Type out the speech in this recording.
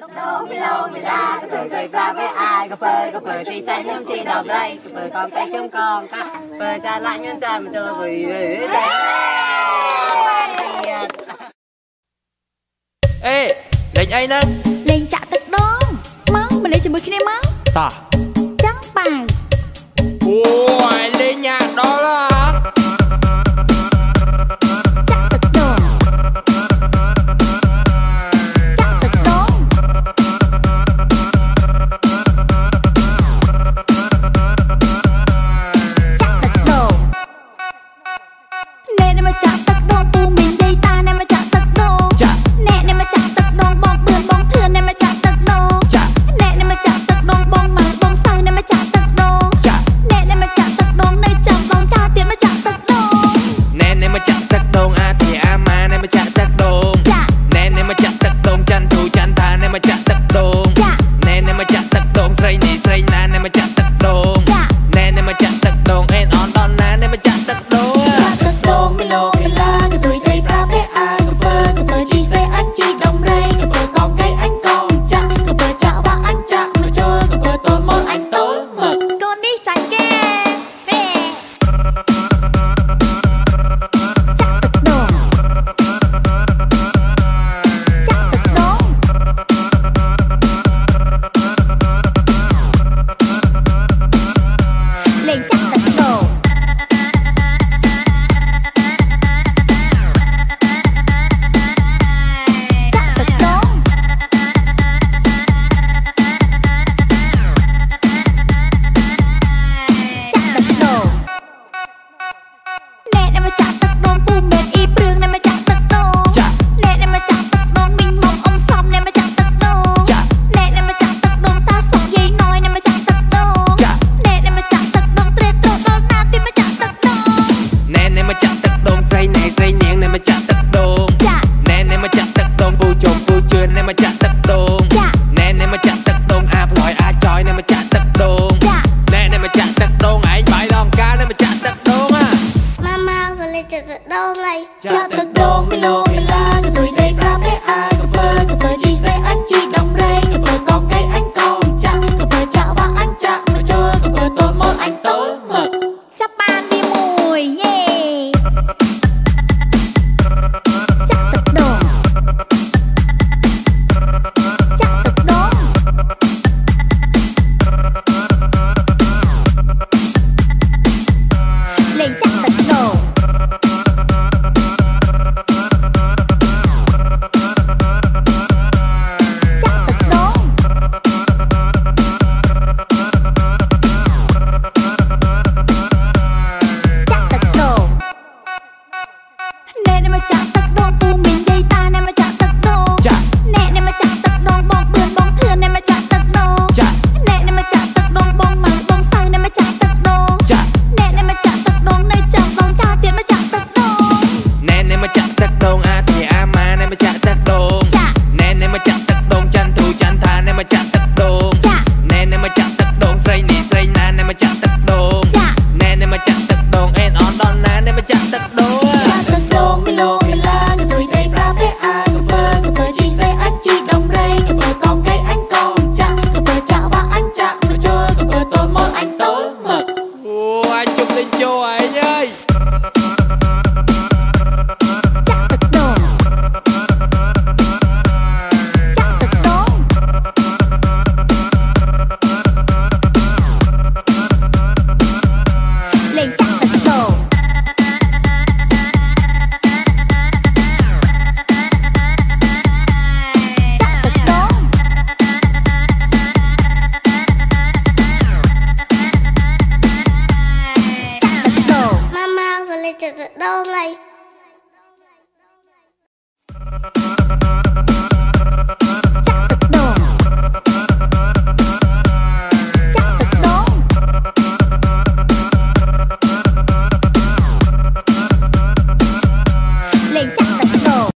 Đô mi lô mi la cười cười ra với ai cà phê thì xanh nhung chi đọc đây cà phê con tay chúng con cà phê cha lại nhân cha mà cho vì đấy. Ê, lên ai nè? Lên chạទឹកដងមកលេងជាមួយគ្នាមកតោះចឹងប៉ាអូយលេងញ៉ាដល់ហ៎ចាក់ទឹកដងចាក់ទឹកដងណែនេះមកចាក់ទឹកដងពូមីងយាយតាណែមកចាក់ទឹកដងណែនេះមកចាក់ទឹកដងបងបឿនបងធឿនណែមកចាក់ទឹកដងណែនេះមកចាក់ទឹកដងបងម៉ៅបងសៅណែមកចាក់ទឹកដងណែនេះមកចាក់ទឹកដងនៅចាំបងកាទៀតមកចាក់ទឹកដងណែនេះមកចាក់ទឹកដងអាទីអាម៉ាណែមកចាក់ទឹកដងណែនេះមកចាក់ទឹកដងច័ន្ទទូច័ន្ទថាណែមកចាក់ទឹកដងណែនេះមកចាក់ទឹកដងស្រីនេះស្រីណាណែមកចាក់ទឹកដងណែនេះមកចាក់ទឹកដងអេនអនដល់ណាណែមកចាក់ទឹកដងទឹកដងមីឡូមីឡាក៏ទួយដៃប្រាវេអាក៏ពើជីសេអញជីដំរៃក៏ពើកងកៃអញកងចាក់ក៏ពើចាក់វាអញចាក់មកចូលក៏ពើតូនមកអញតូនមកកូននេះចាញ់គេវេចាក់ទឹកដងចាក់ទឹកដងលេងចាក់ទឹកដងចាក់ទឹកដងមីឡូមីឡាក៏ទួយដៃប្រាវេអាក៏ពើជីសេអញជីដំរៃក៏ពើកងកៃអញកងចាក់ក៏ពើចាក់វាអញចាក់មកចូលក៏ពើតូនមកអញតូនមកចាប់បានវាមួយយេចាក់ទឹកដងចាក់ទឹកដងលេងចាក់ទឹកដង Mama, boleh cetak dong,